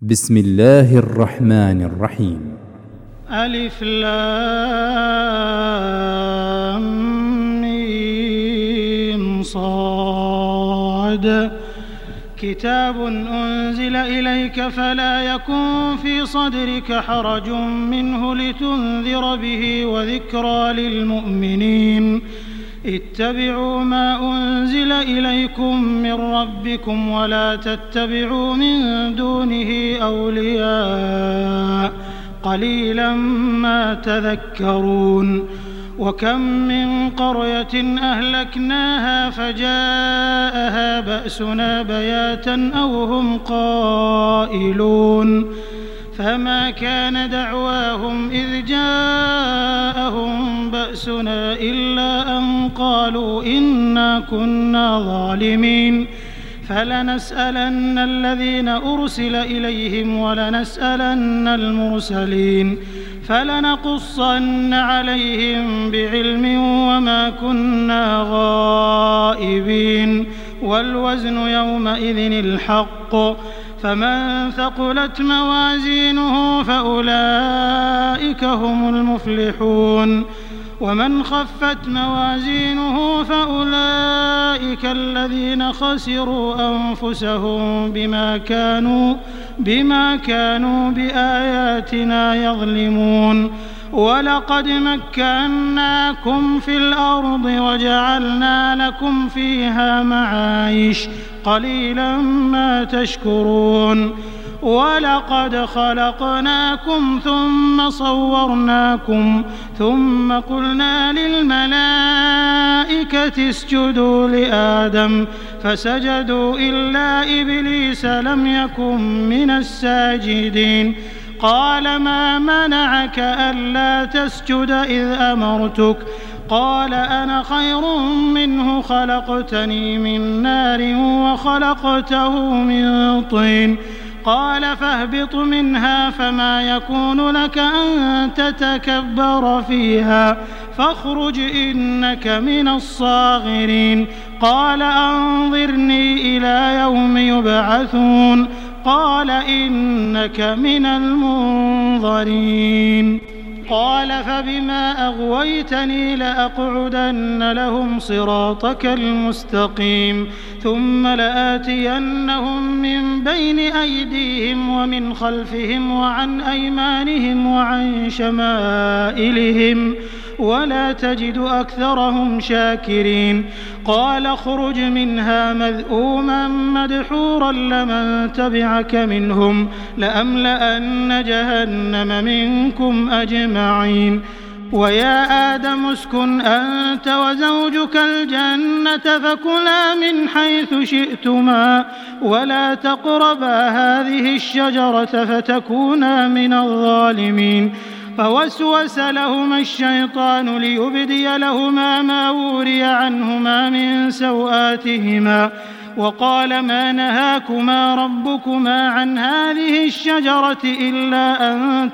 بسم الله الرحمن الرحيم. ألف لام ميم صاد. كتاب أنزل إليك فلا يكن في صدرك حرج منه لتنذر به وذكرى للمؤمنين. اتبعوا ما أنزل إليكم من ربكم ولا تتبعوا من دونه أولياء قليلا ما تذكرون. وكم من قرية أهلكناها فجاءها بأسنا بياتا أو هم قائلون فما كان دعواهم إذ جاءهم بأسنا إلا أن قالوا إنا كنا ظالمين. فلنسألن الذين أرسل إليهم ولنسألن المرسلين فلنقصن عليهم بعلم وما كنا غائبين. والوزن يومئذ الحق فمن ثقلت موازينه فأولئك هم المفلحون ومن خفت موازينه فأولئك الذين خسروا أنفسهم بما كانوا بآياتنا يظلمون. ولقد مكناكم في الأرض وجعلنا لكم فيها معايش قليلا ما تشكرون. ولقد خلقناكم ثم صورناكم ثم قلنا للملائكة اسجدوا لآدم فسجدوا إلا إبليس لم يكن من الساجدين. قال ما منعك ألا تسجد إذ أمرتك؟ قال أنا خير منه خلقتني من نار وخلقته من طين. قال فاهبط منها فما يكون لك أن تتكبر فيها فاخرج إنك من الصاغرين. قال أنظرني إلى يوم يبعثون. قال إنك من المنظرين. قال فبما أغويتني لأقعدن لهم صراطك المستقيم ثم لآتينهم من بين أيديهم ومن خلفهم وعن أيمانهم وعن شمائلهم ولا تجد أكثرهم شاكرين. قال اخرج منها مذءوما مدحورا لمن تبعك منهم لأملأن جهنم منكم أجمعين. ويا آدم اسكن أنت وزوجك الجنة فكلا من حيث شئتما ولا تقربا هذه الشجرة فتكونا من الظالمين. فوسوس لهما الشيطان ليبدي لهما ما وري عنهما من سوآتهما وقال ما نهاكما ربكما عن هذه الشجرة إلا أن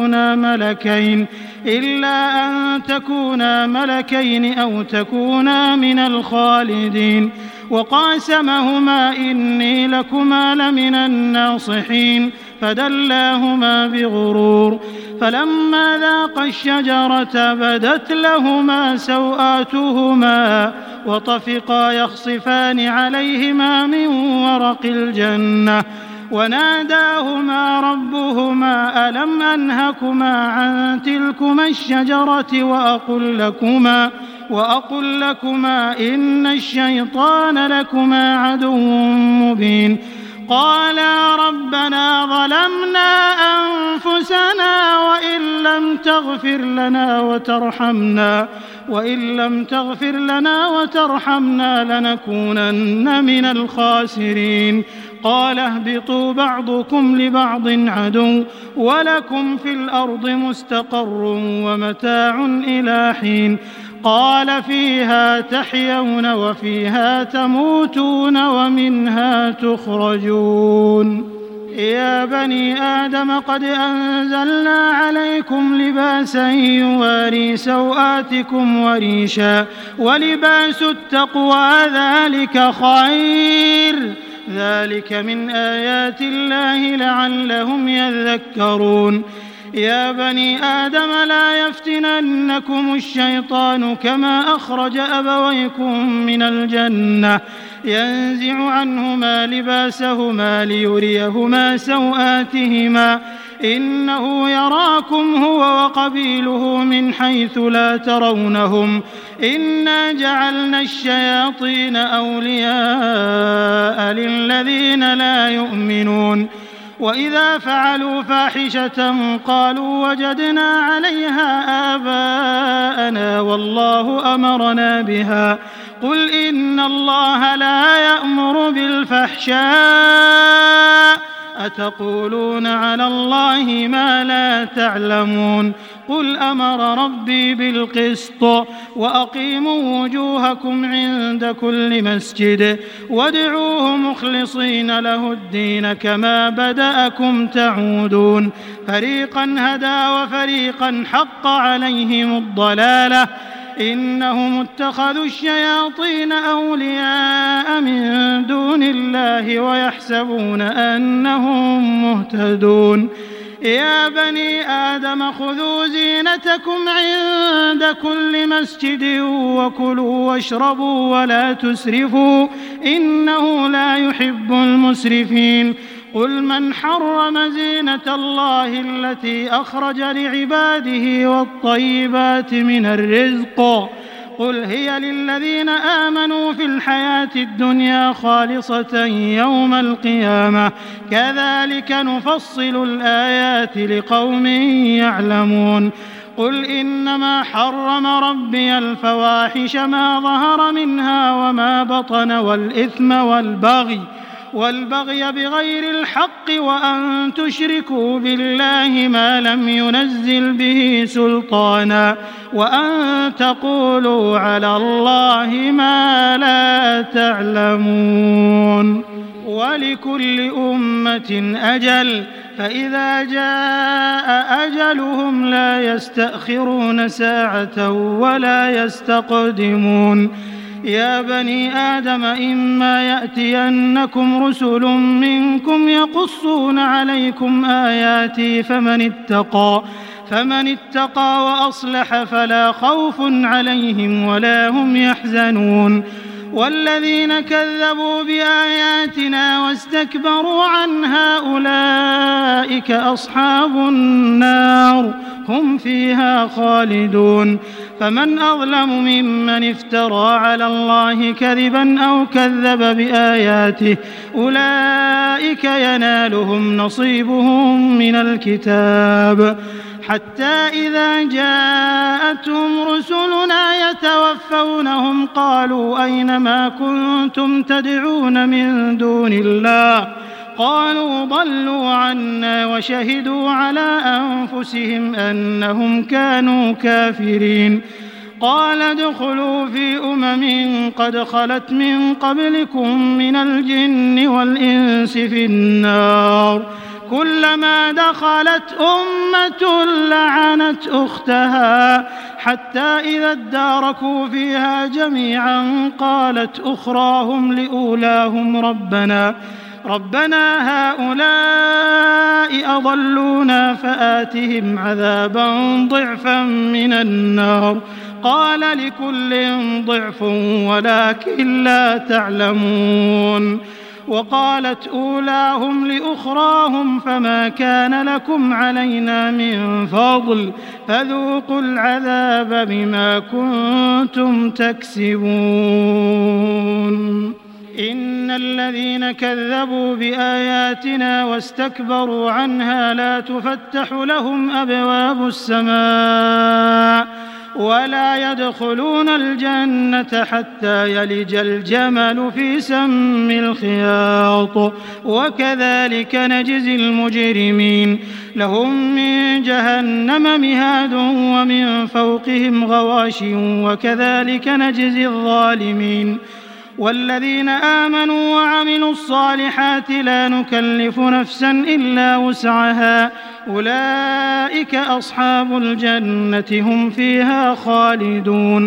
تكونا ملكين أو تكونا من الخالدين. وقاسمهما إني لكما لمن الناصحين فدلاهما بغرور. فلما ذاقا الشجرة بدت لهما سوآتهما وطفقا يخصفان عليهما من ورق الجنة وناداهما ربهما ألم أنهكما عن تلكما الشجرة وأقل لكما إن الشيطان لكما عدو مبين. قالا ربنا ظلمنا أنفسنا وإن لم تغفر لنا وترحمنا لنكونن من الخاسرين. قال اهبطوا بعضكم لبعض عدو ولكم في الأرض مستقر ومتاع إلى حين. قال فيها تحيون وفيها تموتون ومنها تخرجون. يا بني آدم قد أنزلنا عليكم لباسا يواري سوآتكم وريشا ولباس التقوى ذلك خير ذلك من آيات الله لعلهم يذكرون يا بني آدم لا يفتننكم الشيطان كما أخرج أبويكم من الجنة ينزع عنهما لباسهما ليريهما سوآتهما إنه يراكم هو وقبيله من حيث لا ترونهم إنا جعلنا الشياطين أولياء للذين لا يؤمنون وإذا فعلوا فاحشة قالوا وجدنا عليها آباءنا والله أمرنا بها قل إن الله لا يأمر بالفحشاء أتقولون على الله ما لا تعلمون قل أمر ربي بالقسط وأقيموا وجوهكم عند كل مسجد وادعوه مخلصين له الدين كما بدأكم تعودون فريقا هدى وفريقا حق عليهم الضلالة إنهم اتخذوا الشياطين أولياء من دون الله ويحسبون أنهم مهتدون يا بني آدم خذوا زينتكم عند كل مسجد وكلوا واشربوا ولا تسرفوا إنه لا يحب المسرفين قل من حرم زينة الله التي أخرج لعباده والطيبات من الرزق قل هي للذين آمنوا في الحياة الدنيا خالصة يوم القيامة كذلك نفصل الآيات لقوم يعلمون قل إنما حرم ربي الفواحش ما ظهر منها وما بطن والإثم والبغي بغير الحق وأن تشركوا بالله ما لم ينزل به سلطانا وأن تقولوا على الله ما لا تعلمون ولكل أمة أجل فإذا جاء أجلهم لا يستأخرون ساعة ولا يستقدمون يا بني آدم إما يأتينكم رسل منكم يقصون عليكم آياتي فمن اتقى وأصلح فلا خوف عليهم ولا هم يحزنون والذين كذبوا بآياتنا واستكبروا عنها أولئك أصحاب النار هم فيها خالدون فمن أظلم ممن افترى على الله كذبا أو كذب بآياته أولئك ينالهم نصيبهم من الكتاب حتى إذا جاءتهم رسلنا يتوفونهم قالوا أين ما كنتم تدعون من دون الله قالوا ضلوا عنا وشهدوا على أنفسهم أنهم كانوا كافرين قال ادخلوا في قد خلت من قبلكم من الجن والإنس في النار كلما دخلت أمة لعنت أختها حتى إذا اداركوا فيها جميعا قالت أخراهم لأولاهم ربنا هؤلاء أضلونا فآتهم عذابا ضعفا من النار قال لكل ضعف ولكن لا تعلمون وقالت أولاهم لأخراهم فما كان لكم علينا من فضل فذوقوا العذاب بما كنتم تكسبون إن الذين كذبوا بآياتنا واستكبروا عنها لا تفتح لهم أبواب السماء ولا يدخلون الجنة حتى يلج الجمل في سم الخياط وكذلك نجزي المجرمين لهم من جهنم مهاد ومن فوقهم غواش وكذلك نجزي الظالمين والذين آمنوا وعملوا الصالحات لا نكلف نفسا إلا وسعها أولئك أصحاب الجنة هم فيها خالدون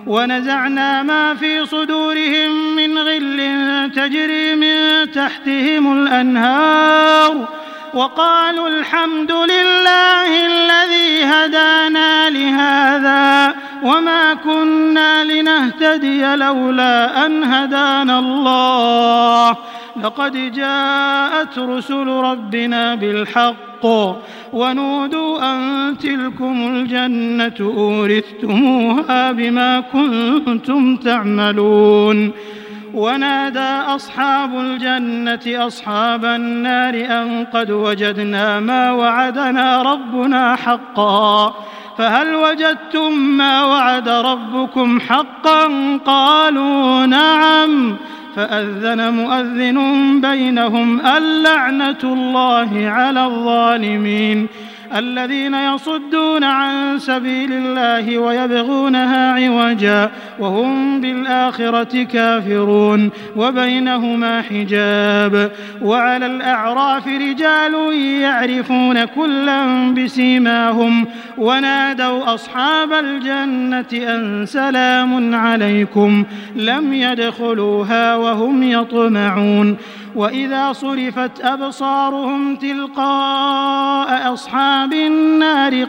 ونزعنا ما في صدورهم من غل تجري من تحتهم الأنهار وقالوا الحمد لله الذي هدانا لهذا وما كنا لنهتدي لولا أن هدانا الله لقد جاءت رسل ربنا بالحق ونودوا أن تلكم الجنة أورثتموها بما كنتم تعملون ونادى أصحاب الجنة أصحاب النار أن قد وجدنا ما وعدنا ربنا حقا فهل وجدتم ما وعد ربكم حقا قالوا نعم فأذن مؤذن بينهم اللعنة الله على الظالمين الذين يصدون عن سبيل الله ويبغونها عوجا وهم بالآخرة كافرون وبينهما حجاب وعلى الأعراف رجال يعرفون كلا بسيماهم ونادوا أصحاب الجنة أن سلام عليكم لم يدخلوها وهم يطمعون وإذا صرفت أبصارهم تلقاء أصحاب النار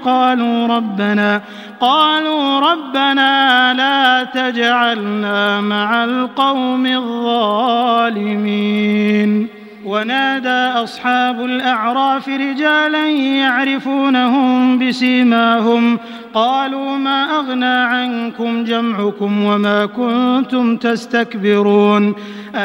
قالوا ربنا لا تجعلنا مع القوم الظالمين ونادى أصحاب الأعراف رجالا يعرفونهم بسيماهم قالوا ما أغنى عنكم جمعكم وما كنتم تستكبرون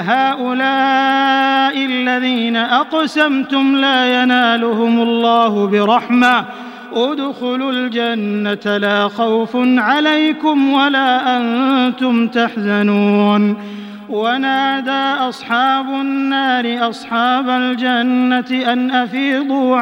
أهؤلاء الذين أقسمتم لا ينالهم الله برحمة ادخلوا الجنة لا خوف عليكم ولا أنتم تحزنون ونادى أصحاب النار أصحاب الجنة أن أفيضوا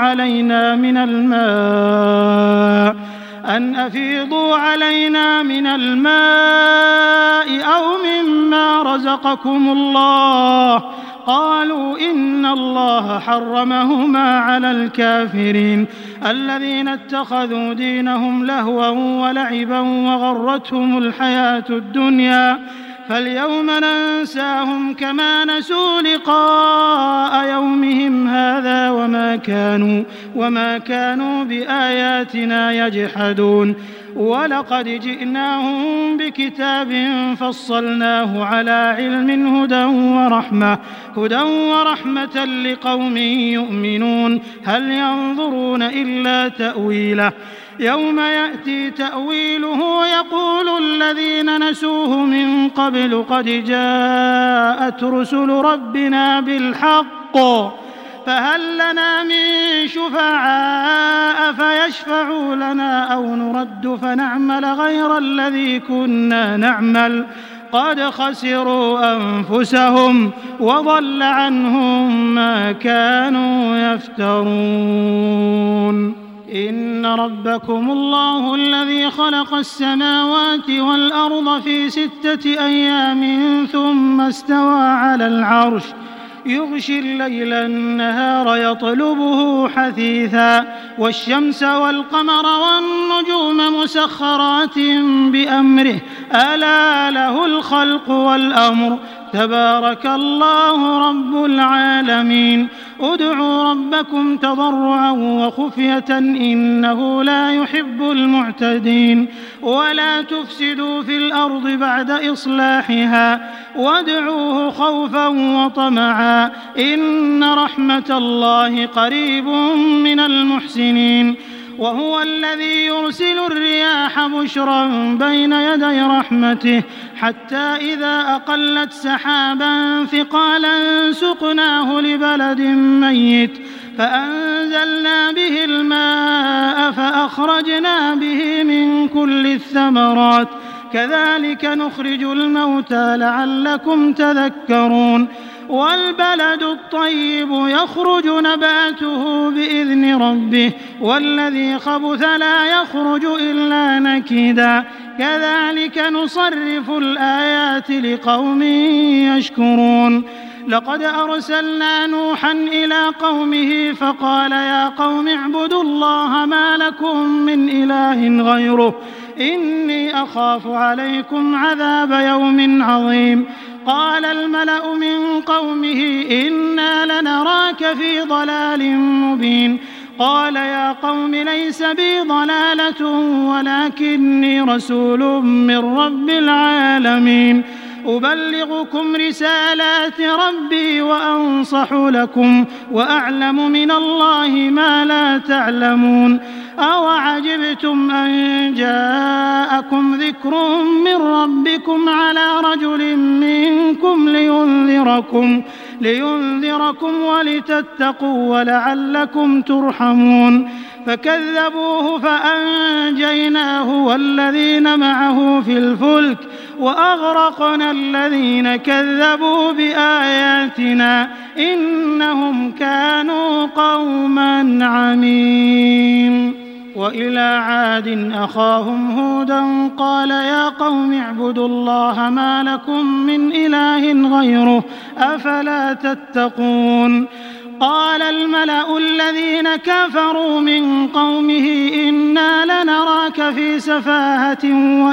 علينا من الماء أو مما رزقكم الله قالوا إن الله حرمهما على الكافرين الذين اتخذوا دينهم لهوا ولعبا وغرتهم الحياة الدنيا فاليوم ننساهم كما نسوا لقاء يومهم هذا وما كانوا بآياتنا يجحدون ولقد جئناهم بكتاب فصلناه على علم هدى ورحمة لقوم يؤمنون هل ينظرون إلا تأويله يوم يأتي تأويله يقول الذين نسوه من قبل قد جاءت رسل ربنا بالحق فهل لنا من شفعاء فيشفعوا لنا أو نرد فنعمل غير الذي كنا نعمل قد خسروا أنفسهم وضل عنهم ما كانوا يفترون إن ربكم الله الذي خلق السماوات والأرض في 6 أيام ثم استوى على العرش يغشي الليل النهار يطلبه حثيثا والشمس والقمر والنجوم مسخرات بأمره ألا له الخلق والأمر تبارك الله رب العالمين ادعوا ربكم تضرعا وخفية إنه لا يحب المعتدين ولا تفسدوا في الأرض بعد إصلاحها وادعوه خوفا وطمعا إن رحمة الله قريب من المحسنين وهو الذي يرسل الرياح بشرا بين يدي رحمته حتى إذا أقلت سحابا ثقالا سقناه لبلد ميت فأنزلنا به الماء فأخرجنا به من كل الثمرات كذلك نخرج الموتى لعلكم تذكرون والبلد الطيب يخرج نباته بإذن ربه والذي خبث لا يخرج إلا نكدا كذلك نصرف الآيات لقوم يشكرون لقد أرسلنا نوحا إلى قومه فقال يا قوم اعبدوا الله ما لكم من إله غيره إني أخاف عليكم عذاب يوم عظيم. قال الملأ من قومه إنا لنراك في ضلال مبين. قال يا قوم ليس بي ضلالة ولكني رسول من رب العالمين أبلغكم رسالات ربي وأنصح لكم وأعلم من الله ما لا تعلمون. أوعجبتم أن جاءكم ذكر من ربكم على رجل منكم لينذركم ولتتقوا ولعلكم ترحمون. فكذبوه فأنجيناه والذين معه في الفلك وأغرقنا الذين كذبوا بآياتنا إنهم كانوا قوما عمين. وإلى عاد أخاهم هودا قال يا قوم اعبدوا الله ما لكم من إله غيره أفلا تتقون. قال الملأ الذين كفروا من قومه إنا لنراك في سفاهة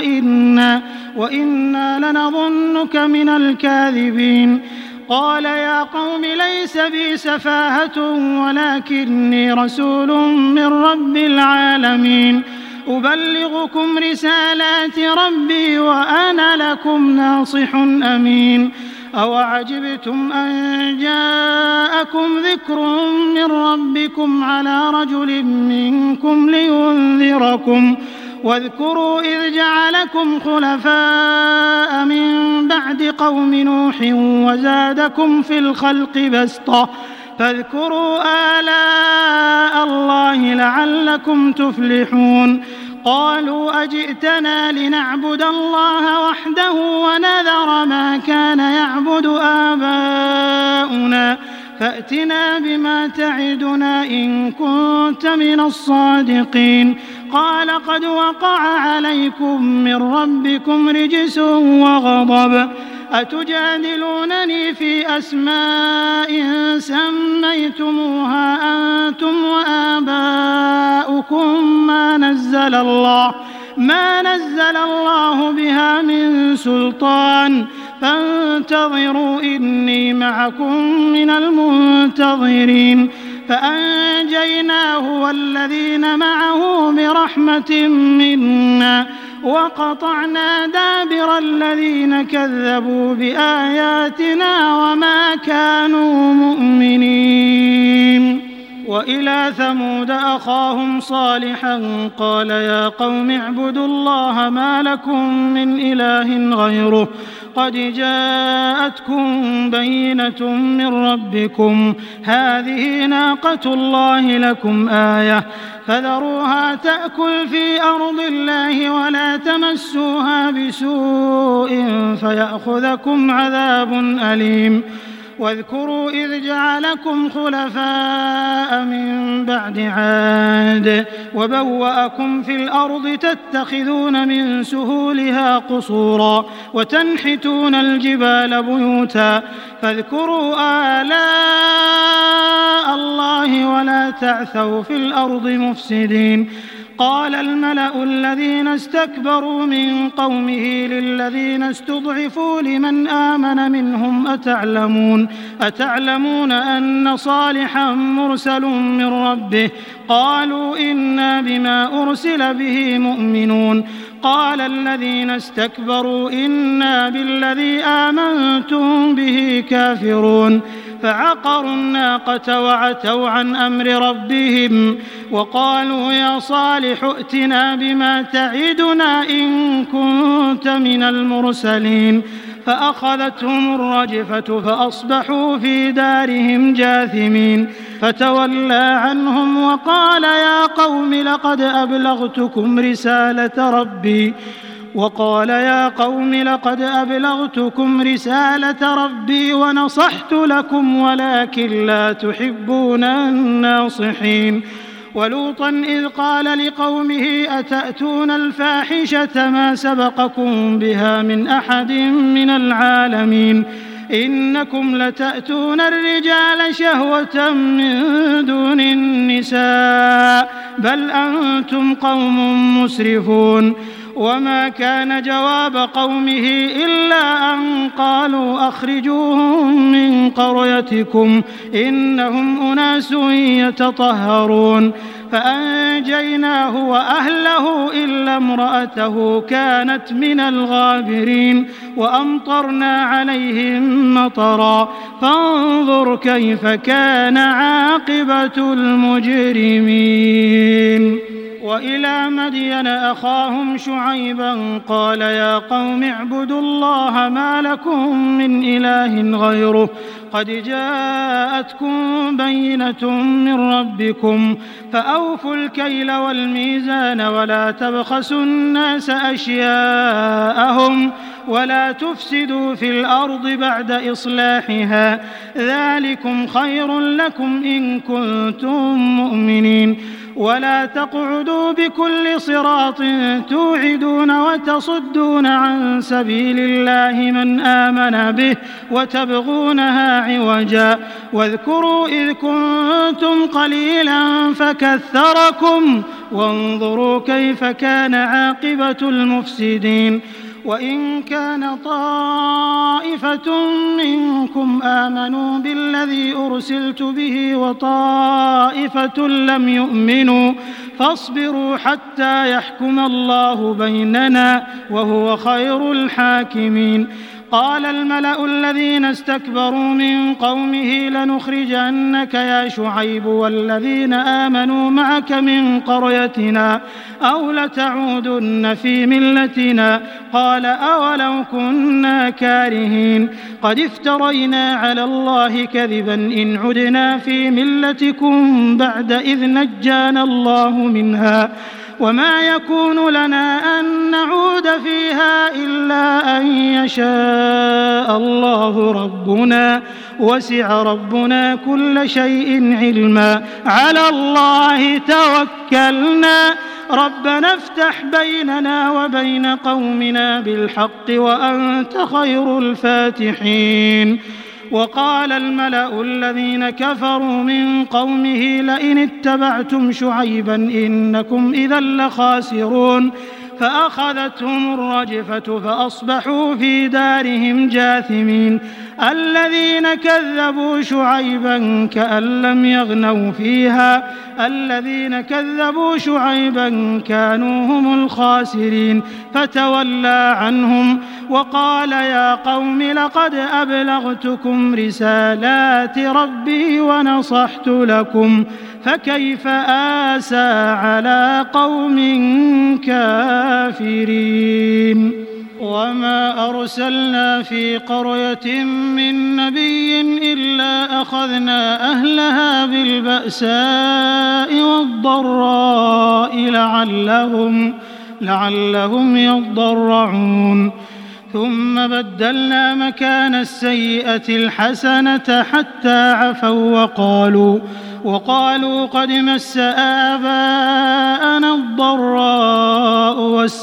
وإنا لنظنك من الكاذبين. قال يا قوم ليس بي سفاهة ولكني رسول من رب العالمين أبلغكم رسالات ربي وأنا لكم ناصح أمين. أوعجبتم أن جاءكم ذكر من ربكم على رجل منكم لينذركم واذكروا إذ جعلكم خلفاء من بعد قوم نوح وزادكم في الخلق بسطة فاذكروا آلاء الله لعلكم تفلحون. قالوا أجئتنا لنعبد الله وحده ونذر ما كان يعبد آباؤنا فأتنا بما تعدنا إن كنت من الصادقين. قال قد وقع عليكم من ربكم رجس وغضب أتجادلونني في أسماء سميتموها أنتم وآباؤكم ما نزل الله بها من سلطان فانتظروا إني معكم من المنتظرين. فأنجيناه والذين معه برحمة منا وقطعنا دابر الذين كذبوا بآياتنا وما كانوا مؤمنين. وإلى ثمود أخاهم صالحا قال يا قوم اعبدوا الله ما لكم من إله غيره قد جاءتكم بينة من ربكم هذه ناقة الله لكم آية فذروها تأكل في أرض الله ولا تمسوها بسوء فيأخذكم عذاب أليم. واذكروا إذ جعلكم خلفاء من بعد عاد وبوأكم في الأرض تتخذون من سهولها قصورا وتنحتون الجبال بيوتا فاذكروا آلاء الله ولا تعثوا في الأرض مفسدين. قال الملأ الذين استكبروا من قومه للذين استضعفوا لمن آمن منهم أتعلمون أن صالحا مرسل من ربه قالوا إنا بما أرسل به مؤمنون. قال الذين استكبروا إنا بالذي آمنتم به كافرون. فعقروا الناقة وعتوا عن أمر ربهم وقالوا يا صالح ائتنا بما تعدنا إن كنت من المرسلين. فأخذتهم الرجفة فأصبحوا في دارهم جاثمين. فتولى عنهم وقال يا قوم لقد أبلغتكم رسالة ربي ونصحت لكم ولكن لا تحبون الناصحين. ولوطا إذ قال لقومه أتأتون الفاحشة ما سبقكم بها من أحد من العالمين إنكم لتأتون الرجال شهوة من دون النساء بل أنتم قوم مسرفون. وما كان جواب قومه إلا أن قالوا أخرجوهم من قريتكم إنهم أناس يتطهرون. فأنجيناه وأهله إلا امرأته كانت من الغابرين وأمطرنا عليهم مطرا فانظر كيف كان عاقبة المجرمين. وإلى مدين أخاهم شعيبا قال يا قوم اعبدوا الله ما لكم من إله غيره قد جاءتكم بينة من ربكم فأوفوا الكيل والميزان ولا تبخسوا الناس أشياءهم ولا تفسدوا في الأرض بعد إصلاحها ذلكم خير لكم إن كنتم مؤمنين. ولا تقعدوا بكل صراط توعدون وتصدون عن سبيل الله من آمن به وتبغونها عوجا واذكروا إذ كنتم قليلا فكثركم وانظروا كيف كان عاقبة المفسدين. وإن كان طائفة منكم آمنوا بالذي أرسلت به وطائفة لم يؤمنوا فاصبروا حتى يحكم الله بيننا وهو خير الحاكمين. قال الملأ الذين استكبروا من قومه لنخرجنك يا شعيب والذين آمنوا معك من قريتنا أو لتعودن في ملتنا قال أولو كنا كارهين قد افترينا على الله كذبا إن عدنا في ملتكم بعد إذ نجانا الله منها وما يكون لنا أن نعود فيها إلا أن يشاء الله ربنا وسع ربنا كل شيء علما على الله توكلنا ربنا افتح بيننا وبين قومنا بالحق وأنت خير الفاتحين. وقال الملأ الذين كفروا من قومه لئن اتبعتم شعيبا إنكم إذا لخاسرون فأخذتهم الرجفة فأصبحوا في دارهم جاثمين. الذين كذبوا شعيبا كأن لم يغنوا فيها الذين كذبوا شعيبا كانوا هم الخاسرين فتولى عنهم وقال يا قوم لقد أبلغتكم رسالات ربي ونصحت لكم فكيف آسى على قوم كافرين. وما أرسلنا في قرية من نبي إلا أخذنا أهلها بالبأساء والضراء لعلهم يضرعون ثم بدلنا مكان السيئة الحسنة حتى عفوا وقالوا قد مس آباءنا الضراء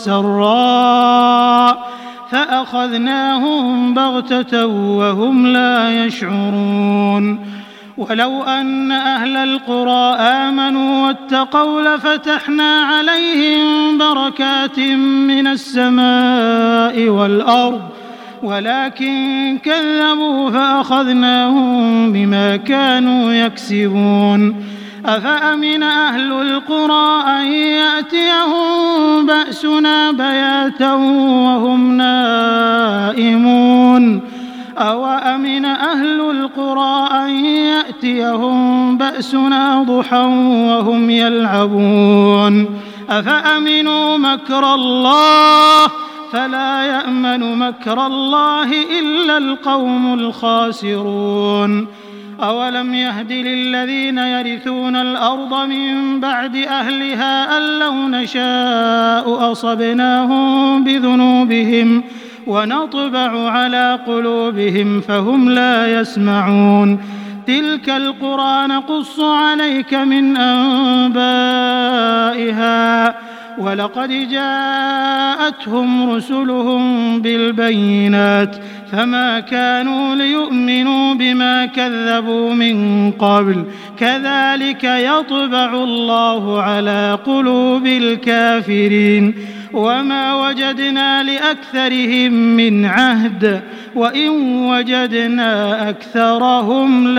والسراء فأخذناهم بغتة وهم لا يشعرون. ولو أن أهل القرى آمنوا واتقوا لفتحنا عليهم بركات من السماء والأرض ولكن كذبوا فأخذناهم بما كانوا يكسبون. أفأمن أهل القرى أن يأتيهم بأسنا بياتا وهم نائمون أوأمن أهل القرى أن يأتيهم بأسنا ضحى وهم يلعبون أفأمنوا مكر الله فلا يأمن مكر الله إلا القوم الخاسرون. أولم يهد للذين يرثون الأرض من بعد أهلها أن لو نشاء أصبناهم بذنوبهم ونطبع على قلوبهم فهم لا يسمعون. تلك القرى نقص عليك من أنبائها ولقد جاءتهم رسلهم بالبينات فما كانوا ليؤمنوا بما كذبوا من قبل كذلك يطبع الله على قلوب الكافرين وما وجدنا لأكثرهم من عهد وإن وجدنا أكثرهم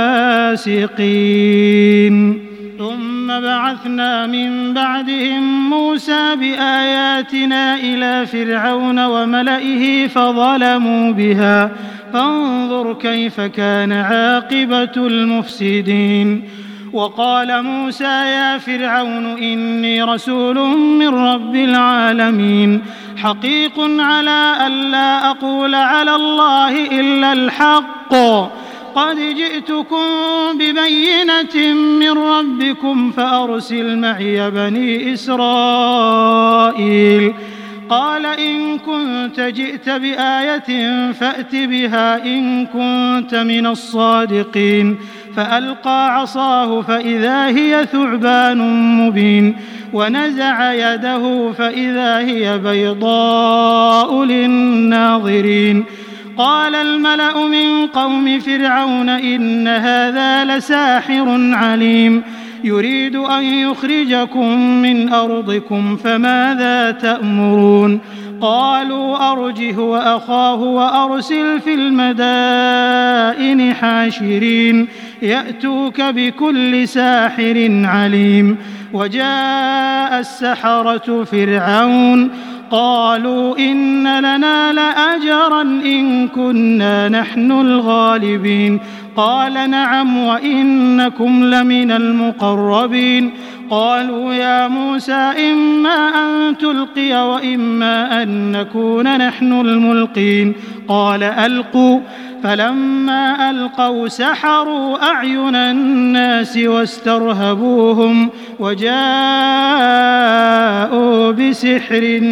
لفاسقين ثم بعثنا من بعدهم موسى بآياتنا إلى فرعون وملئه فظلموا بها فانظر كيف كان عاقبة المفسدين وقال موسى يا فرعون إني رسول من رب العالمين حقيق على ألا أقول على الله إلا الحق قد جئتكم ببينة من ربكم فأرسل معي بني إسرائيل قال إن كنت جئت بآية فأت بها إن كنت من الصادقين فألقى عصاه فإذا هي ثعبان مبين ونزع يده فإذا هي بيضاء للناظرين قال الملأ من قوم فرعون إن هذا لساحر عليم يريد أن يخرجكم من أرضكم فماذا تأمرون قالوا أرجه وأخاه وأرسل في المدائن حاشرين يأتوك بكل ساحر عليم وجاء السحرة فرعون قالوا إن لنا لأجرا إن كنا نحن الغالبين قال نعم وإنكم لمن المقربين قالوا يا موسى إما أن تلقي وإما أن نكون نحن الملقين قال ألقوا فلما ألقوا سحروا أعين الناس واسترهبوهم وجاءوا بسحر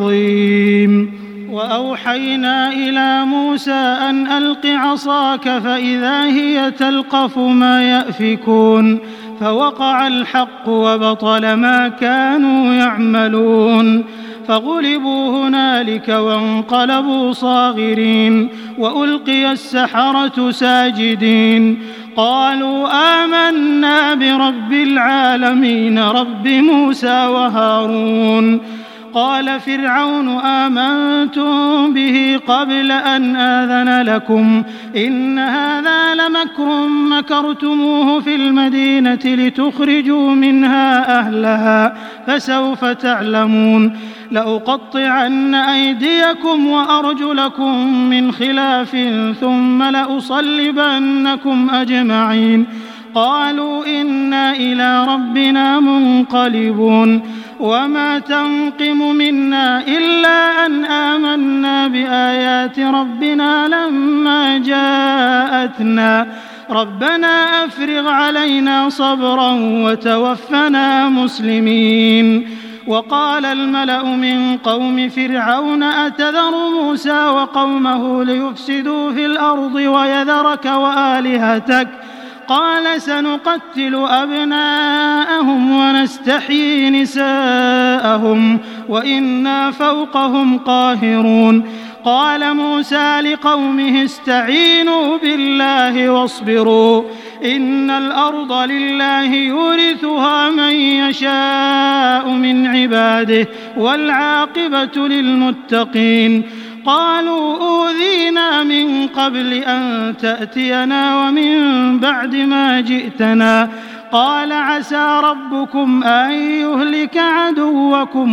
عظيم وأوحينا إلى موسى أن ألق عصاك فإذا هي تلقف ما يأفكون فوقع الحق وبطل ما كانوا يعملون فغلبوا هنالك وانقلبوا صاغرين وألقي السحرة ساجدين قالوا آمنا برب العالمين رب موسى وهارون قال فرعون آمنتم به قبل أن آذن لكم إن هذا لمكر مكرتموه في المدينة لتخرجوا منها أهلها فسوف تعلمون لأقطعن أيديكم وأرجلكم من خلاف ثم لأصلبنكم أجمعين قالوا إنا إلى ربنا منقلبون وما تنقم منا إلا أن آمنا بآيات ربنا لما جاءتنا ربنا أفرغ علينا صبرا وتوفنا مسلمين وقال الملأ من قوم فرعون أتذر موسى وقومه ليفسدوا في الأرض ويذرك وآلهتك قال سنقتل أبناءهم ونستحيي نساءهم وإنا فوقهم قاهرون قال موسى لقومه استعينوا بالله واصبروا إن الأرض لله يورثها من يشاء من عباده والعاقبة للمتقين قالوا أوذينا من قبل أن تأتينا ومن بعد ما جئتنا قال عسى ربكم أن يهلك عدوكم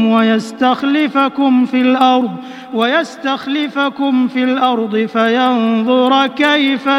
ويستخلفكم في الأرض فينظر كيف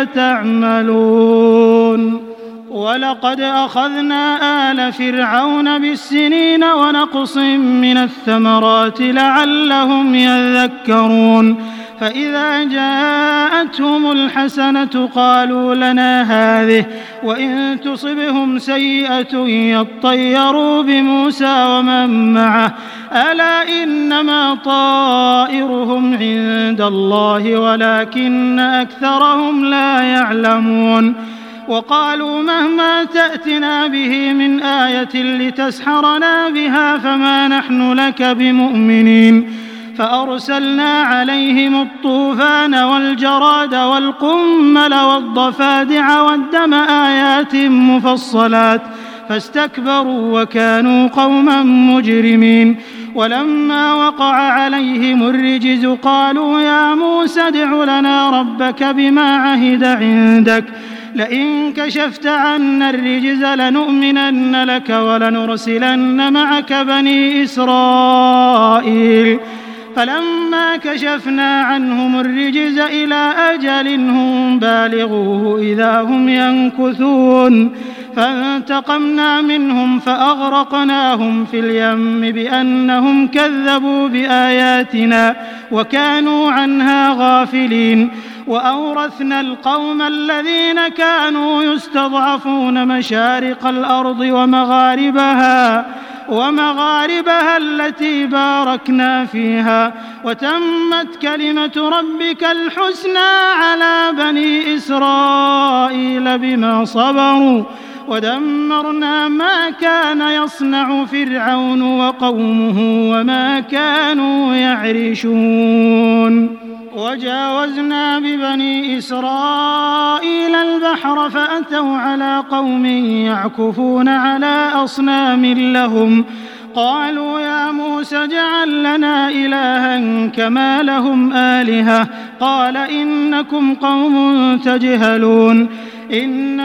تعملون ولقد أخذنا آل فرعون بالسنين ونقص من الثمرات لعلهم يذكرون فإذا جاءتهم الحسنة قالوا لنا هذه وإن تصبهم سيئة يطيروا بموسى ومن معه ألا إنما طائرهم عند الله ولكن أكثرهم لا يعلمون وقالوا مهما تأتنا به من آية لتسحرنا بها فما نحن لك بمؤمنين فأرسلنا عليهم الطوفان والجراد والقمل والضفادع والدم آيات مفصلات فاستكبروا وكانوا قوما مجرمين ولما وقع عليهم الرجز قالوا يا موسى ادع لنا ربك بما عهد عندك لئن كشفت عنا الرجز لنؤمنن لك ولنرسلن معك بني إسرائيل فلما كشفنا عنهم الرجز إلى أجل هم بالغوه إذا هم ينكثون فانتقمنا منهم فأغرقناهم في اليم بأنهم كذبوا بآياتنا وكانوا عنها غافلين وأورثنا القوم الذين كانوا يستضعفون مشارق الأرض ومغاربها التي باركنا فيها وتمت كلمة ربك الحسنى على بني إسرائيل بما صبروا ودمرنا ما كان يصنع فرعون وقومه وما كانوا يعرشون وجاوزنا ببني إسرائيل البحر فأتوا على قوم يعكفون على أصنام لهم قالوا يا موسى اجعل لنا إلها كما لهم آلهة قال إنكم قوم تجهلون إن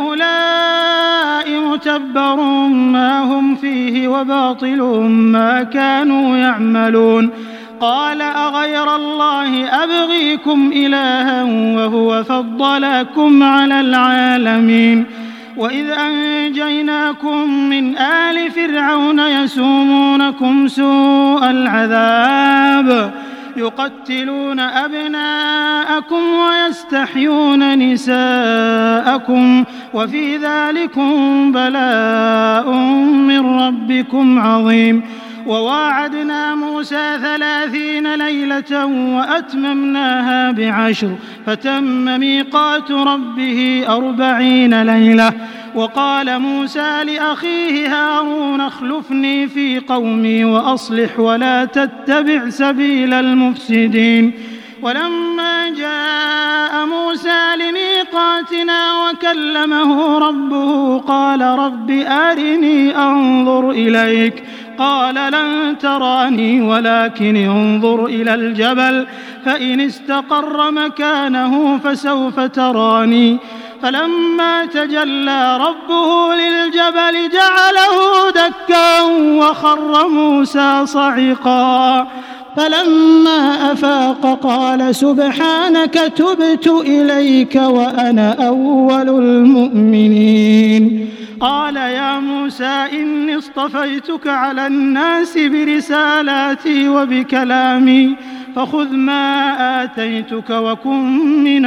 هؤلاء متبر ما هم فيه وباطل ما كانوا يعملون قال أغير الله أبغيكم إلها وهو فضلكم على العالمين وإذ أنجيناكم من آل فرعون يسومونكم سوء العذاب يقتلون أبناءكم ويستحيون نساءكم وفي ذلكم بلاء من ربكم عظيم وواعدنا موسى 30 ليلة وأتممناها ب10 فتم ميقات ربه 40 ليلة وقال موسى لأخيه هارون اخلفني في قومي وأصلح ولا تتبع سبيل المفسدين ولما جاء موسى لميقاتنا وكلمه ربه قال رب أرني أنظر إليك قال لن تراني ولكن انظر إلى الجبل فإن استقر مكانه فسوف تراني فلما تجلى ربه للجبل جعله دكا وخر موسى صعقا فلما أفاق قال سبحانك تبت إليك وأنا أول المؤمنين قال يا موسى إني اصطفيتك على الناس برسالاتي وبكلامي فخذ ما آتيتك وكن من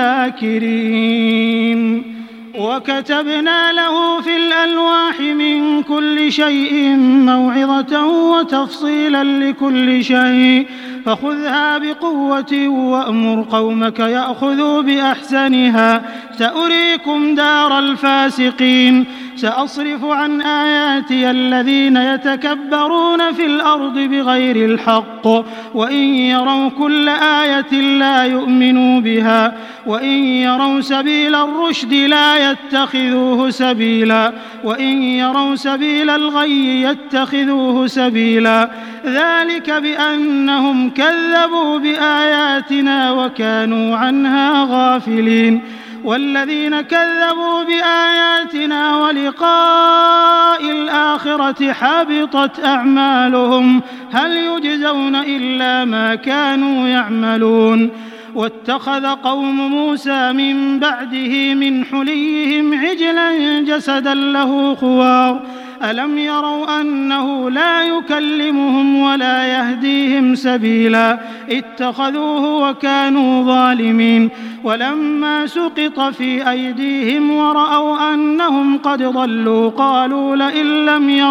الشاكرين وكتبنا له في الألواح من كل شيء موعظة وتفصيلا لكل شيء فخذها بقوة وأمر قومك يأخذوا بأحسنها سأريكم دار الفاسقين سأصرف عن آياتي الذين يتكبرون في الأرض بغير الحق وإن يروا كل آية لا يؤمنوا بها وإن يروا سبيل الرشد لا يتخذوه سبيلا وإن يروا سبيل الغي يتخذوه سبيلا ذلك بأنهم كذبوا بآياتنا وكانوا عنها غافلين والذين كذبوا بآياتنا ولقاء الآخرة حبطت أعمالهم هل يجزون إلا ما كانوا يعملون واتخذ قوم موسى من بعده من حليهم عجلا جسدا له خوار ألم يروا أنه لا يكلمهم ولا يهديهم سبيلا اتخذوه وكانوا ظالمين ولما سقط في أيديهم ورأوا أنهم قد ضلوا قالوا لئن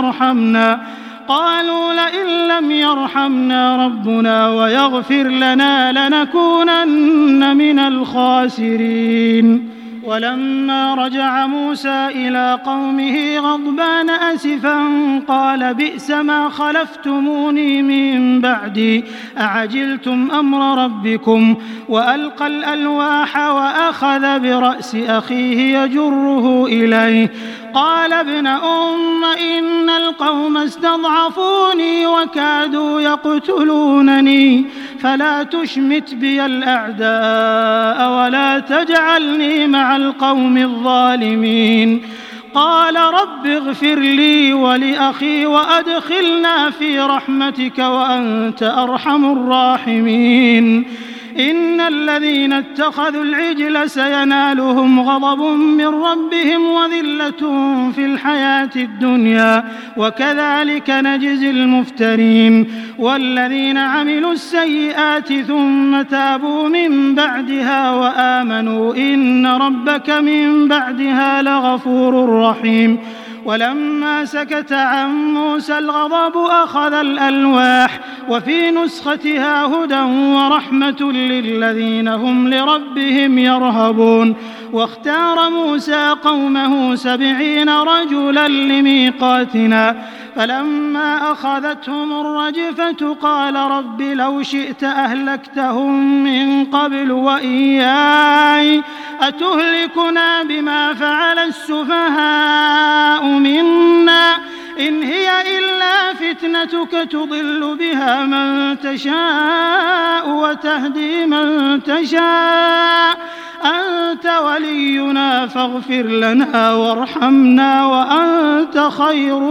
لم يرحمنا ربنا ويغفر لنا لنكونن من الخاسرين ولما رجع موسى إلى قومه غضبان أسفا قال بئس ما خلفتموني من بعدي أعجلتم أمر ربكم وألقى الألواح وأخذ برأس أخيه يجره إليه قال ابن إن القوم استضعفوني وكادوا يقتلونني فلا تشمت بي الأعداء ولا تجعلني مع القوم الظالمين قال رب اغفر لي ولأخي وأدخلنا في رحمتك وأنت أرحم الراحمين إن الذين اتخذوا العجل سينالهم غضب من ربهم وذلة في الحياة الدنيا وكذلك نجزي المفترين والذين عملوا السيئات ثم تابوا من بعدها وآمنوا إن ربك من بعدها لغفور رحيم ولما سكت عن موسى الغضب أخذ الألواح وفي نسختها هدى ورحمة للذين هم لربهم يرهبون واختار موسى قومه 70 رجلا لميقاتنا فلما أخذتهم الرجفة قال رب لو شئت أهلكتهم من قبل وإياي أتهلكنا بما فعل السفهاء منا إن هي إلا فتنتك تضل بها من تشاء وتهدي من تشاء أنت ولينا فاغفر لنا وارحمنا وأنت خير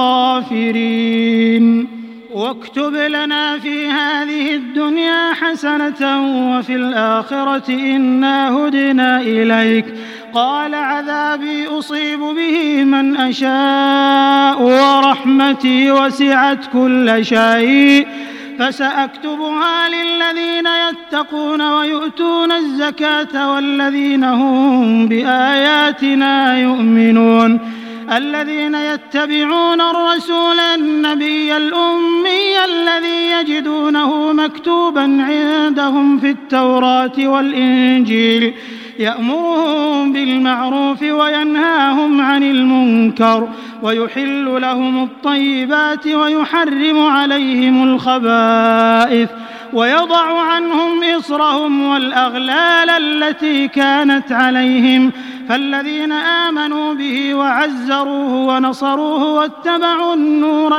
الغافرين واكتب لنا في هذه الدنيا حسنة وفي الآخرة إنا هدنا إليك قال عذابي أصيب به من أشاء ورحمتي وسعت كل شيء فسأكتبها للذين يتقون ويؤتون الزكاة والذين هم بآياتنا يؤمنون الذين يتبعون الرسول النبي الأمي الذي يجدونه مكتوبا عندهم في التوراة والإنجيل يأمرهم بالمعروف وينهاهم عن المنكر ويحل لهم الطيبات ويحرم عليهم الخبائث ويضع عنهم إصرهم والأغلال التي كانت عليهم فالذين آمنوا به وعزروه ونصروه واتبعوا النور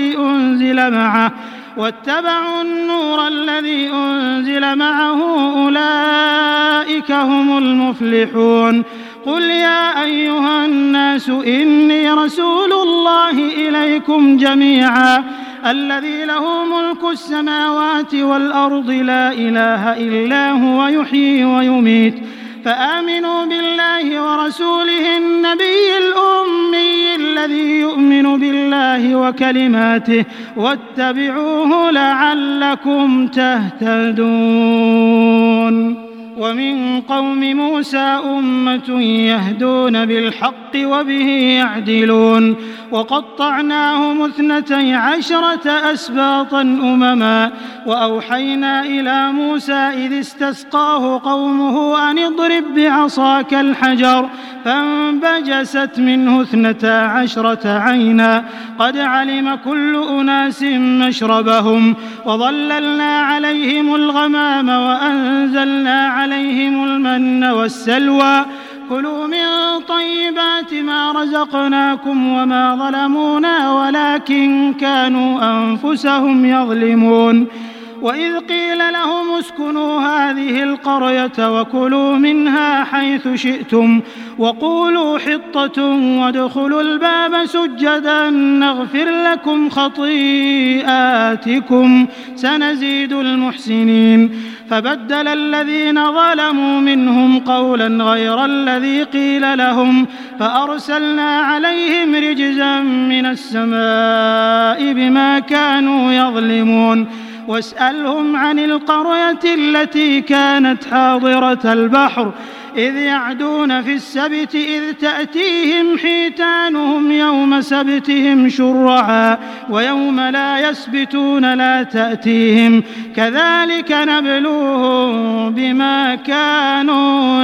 الذي أنزل معه أولئك هم المفلحون قل يا أيها الناس إني رسول الله إليكم جميعا الذي له ملك السماوات والأرض لا إله إلا هو يحيي ويميت فآمنوا بالله ورسوله النبي الأمي الذي يؤمن بالله وكلماته واتبعوه لعلكم تهتدون ومن قوم موسى أمة يهدون بالحق وبه يعدلون وقطعناهم 12 أسباطا أمما وأوحينا إلى موسى إذ استسقاه قومه أن اضرب بعصاك الحجر فانبجست منه 12 عينا قد علم كل أناس مشربهم وظللنا عليهم الغمام وأنزلنا عليهم المن والسلوى كلوا من طيبات ما رزقناكم وما ظلمونا ولكن كانوا أنفسهم يظلمون وإذ قيل لهم اسكنوا هذه القرية وكلوا منها حيث شئتم وقولوا حطة وادخلوا الباب سجدا نغفر لكم خطيئاتكم سنزيد المحسنين فبدل الذين ظلموا منهم قولا غير الذي قيل لهم فأرسلنا عليهم رجزا من السماء بما كانوا يظلمون واسألهم عن القرية التي كانت حاضرة البحر إذ يعدون في السبت إذ تأتيهم حيتانهم يوم سبتهم شرعا ويوم لا يسبتون لا تأتيهم كذلك نبلوهم بما كانوا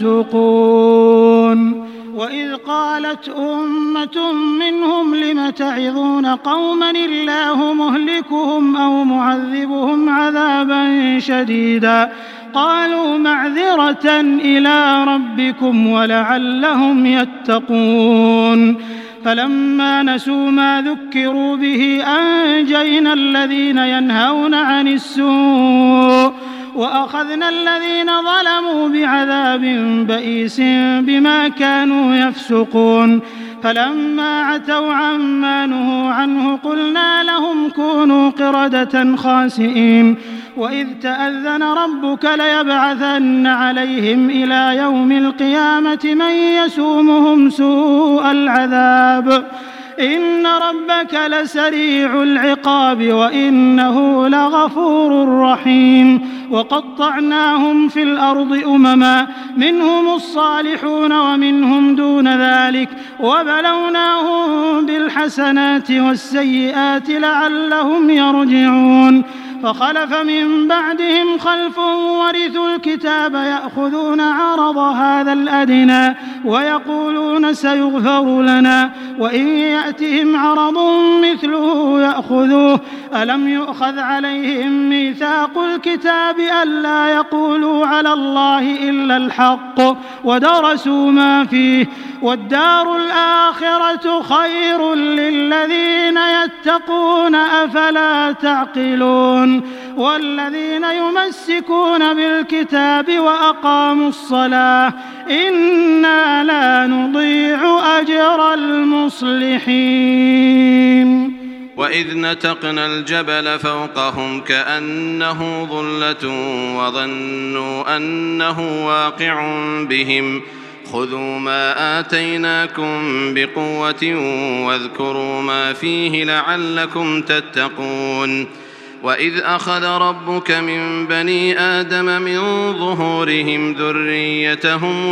يفسقون وإذ قالت أمة منهم لم تعظون قوما الله مهلكهم أو معذبهم عذابا شديدا قالوا معذرة إلى ربكم ولعلهم يتقون فلما نسوا ما ذكروا به أنجينا الذين ينهون عن السوء وأخذنا الذين ظلموا بعذاب بئيس بما كانوا يفسقون فلما عتوا عما نهوا عنه قلنا لهم كونوا قردة خاسئين وإذ تأذن ربك ليبعثن عليهم إلى يوم القيامة من يسومهم سوء العذاب إن ربك لسريع العقاب وإنه لغفور رحيم وقطعناهم في الأرض أمما منهم الصالحون ومنهم دون ذلك وبلوناهم بالحسنات والسيئات لعلهم يرجعون فخلف من بعدهم خلف ورثوا الكتاب يأخذون عرض هذا الأدنى ويقولون سيغفر لنا وإن يأتهم عرض مثله يأخذوه ألم يؤخذ عليهم ميثاق الكتاب ألا يقولوا على الله إلا الحق ودرسوا ما فيه والدار الآخرة خير للذين يتقون أفلا تعقلون والذين يمسكون بالكتاب وأقاموا الصلاة إنا لا نضيع أجر المصلحين وإذ نتقنا الجبل فوقهم كأنه ظلة وظنوا أنه واقع بهم خذوا ما آتيناكم بقوة واذكروا ما فيه لعلكم تتقون وإذ أخذ ربك من بني آدم من ظهورهم ذريتهم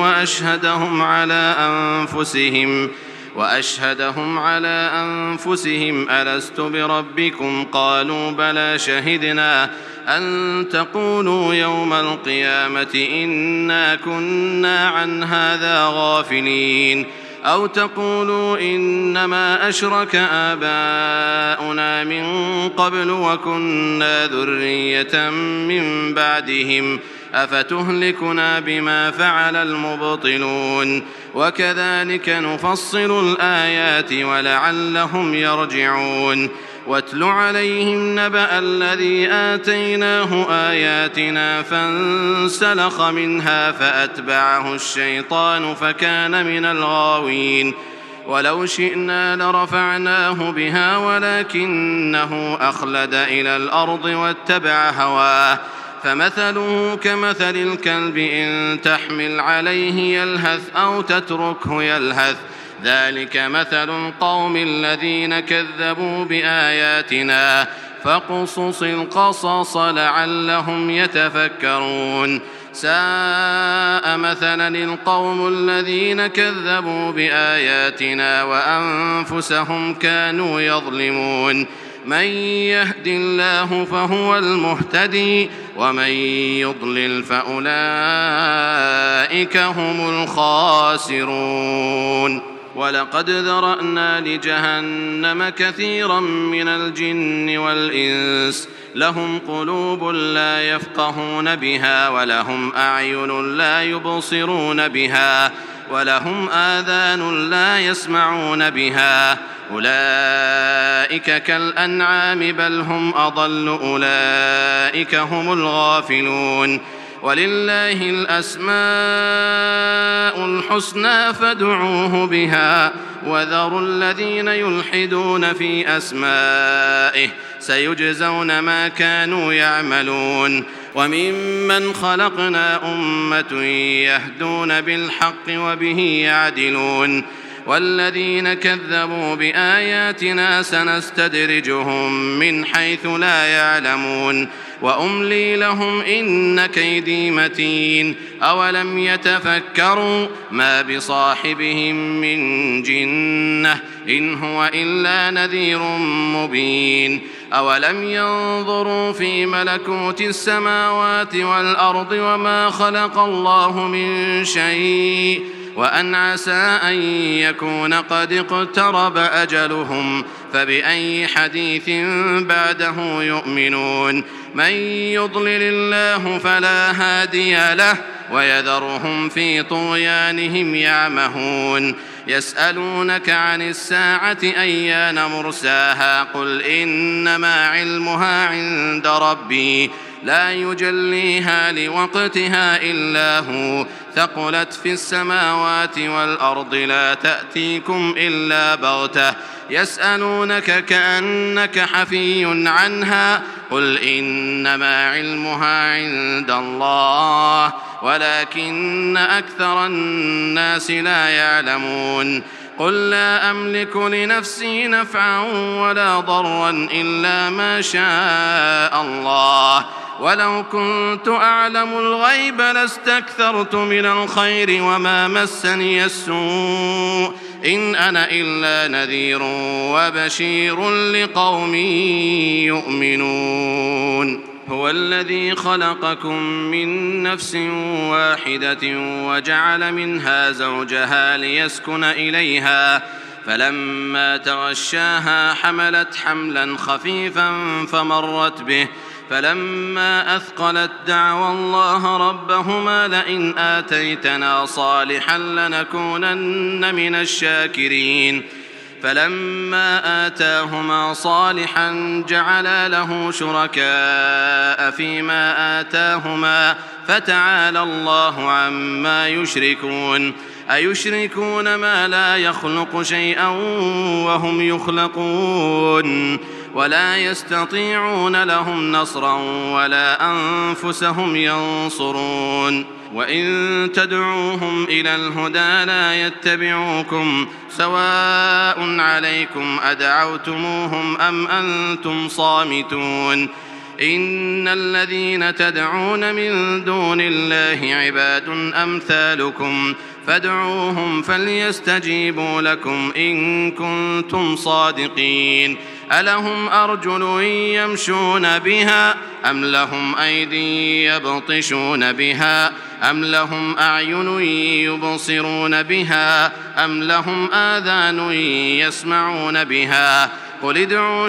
وأشهدهم على أنفسهم ألست بربكم قالوا بلى شهدنا أن تقولوا يوم القيامة إنا كنا عن هذا غافلين أو تقولوا إنما أشرك آباؤنا من قبل وكنا ذرية من بعدهم أفتهلكنا بما فعل المبطلون وكذلك نفصل الآيات ولعلهم يرجعون واتل عليهم نبأ الذي آتيناه آياتنا فانسلخ منها فأتبعه الشيطان فكان من الغاوين ولو شئنا لرفعناه بها ولكنه أخلد إلى الأرض واتبع هواه فمثله كمثل الكلب إن تحمل عليه يلهث أو تتركه يلهث ذلك مثل القوم الذين كذبوا بآياتنا فاقصص القصص لعلهم يتفكرون ساء مثلا القوم الذين كذبوا بآياتنا وأنفسهم كانوا يظلمون من يهد الله فهو المهتدي ومن يضلل فأولئك هم الخاسرون ولقد ذرأنا لجهنم كثيرا من الجن والإنس لهم قلوب لا يفقهون بها ولهم أعين لا يبصرون بها ولهم آذان لا يسمعون بها أولئك كالأنعام بل هم أضل أولئك هم الغافلون ولله الأسماء الحسنى فادعوه بها وذروا الذين يلحدون في أسمائه سيجزون ما كانوا يعملون وممن خلقنا أمة يهدون بالحق وبه يعدلون والذين كذبوا بآياتنا سنستدرجهم من حيث لا يعلمون وأملي لهم إن كيدي متين أولم يتفكروا ما بصاحبهم من جنة إن هو إلا نذير مبين أولم ينظروا في ملكوت السماوات والأرض وما خلق الله من شيء وأن عسى أن يكون قد اقترب أجلهم فبأي حديث بعده يؤمنون من يضلل الله فلا هادي له ويذرهم في طغيانهم يعمهون يسألونك عن الساعة أيان مرساها قل إنما علمها عند ربي لا يجليها لوقتها إلا هو ثقلت في السماوات والأرض لا تأتيكم إلا بغتة يسألونك كأنك حفي عنها قل إنما علمها عند الله ولكن أكثر الناس لا يعلمون قل لا أملك لنفسي نفعا ولا ضرا إلا ما شاء الله ولو كنت أعلم الغيب لاستكثرت من الخير وما مسني السوء إن أنا إلا نذير وبشير لقوم يؤمنون هو الذي خلقكم من نفس واحدة وجعل منها زوجها ليسكن إليها فلما تغشاها حملت حملا خفيفا فمرت به فلما أثقلت دعوا الله ربهما لئن آتيتنا صالحا لنكونن من الشاكرين فلما آتاهما صالحا جعلا له شركاء فيما آتاهما فتعالى الله عما يشركون أيشركون ما لا يخلق شيئا وهم يخلقون ولا يستطيعون لهم نصرا ولا أنفسهم ينصرون وإن تدعوهم إلى الهدى لا يتبعوكم سواء عليكم أدعوتموهم أم أنتم صامتون إن الذين تدعون من دون الله عباد أمثالكم فادعوهم فليستجيبوا لكم إن كنتم صادقين ألهم أرجل يمشون بها أم لهم أيدي يبطشون بها أم لهم أعين يبصرون بها أم لهم آذان يسمعون بها قل ادعوا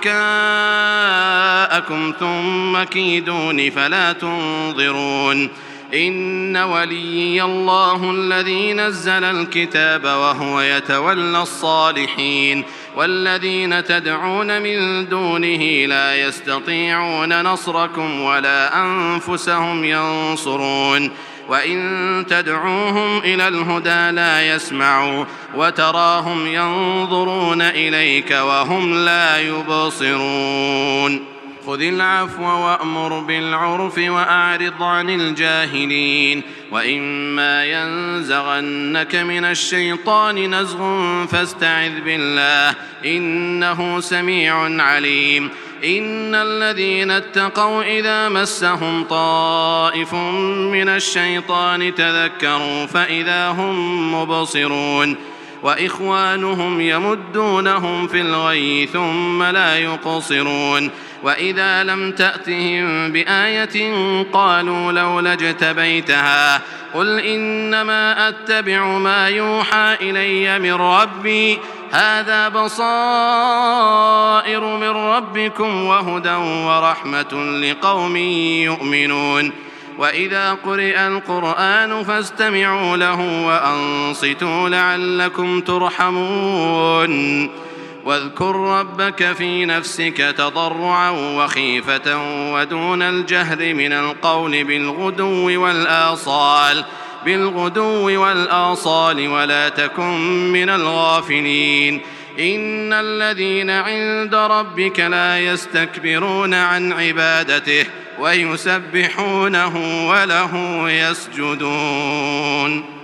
شركاءكم ثم كيدون فلا تنظرون إن وليي الله الذي نزل الكتاب وهو يتولى الصالحين والذين تدعون من دونه لا يستطيعون نصركم ولا أنفسهم ينصرون وإن تدعوهم إلى الهدى لا يسمعوا وتراهم ينظرون إليك وهم لا يبصرون خذ العفو وأمر بالعرف وأعرض عن الجاهلين وإما ينزغنك من الشيطان نزغ فاستعذ بالله إنه سميع عليم إن الذين اتقوا إذا مسهم طائف من الشيطان تذكروا فإذا هم مبصرون وإخوانهم يمدونهم في الغي ثم لا يقصرون وإذا لم تأتهم بآية قالوا لولا اجتبيتها قل إنما أتبع ما يوحى إلي من ربي هذا بصائر من ربكم وهدى ورحمة لقوم يؤمنون وإذا قرئ القرآن فاستمعوا له وأنصتوا لعلكم ترحمون واذكر ربك في نفسك تضرعا وخيفة ودون الجهر من القول بالغدو والآصال ولا تكن من الغافلين إن الذين عند ربك لا يستكبرون عن عبادته ويسبحونه وله يسجدون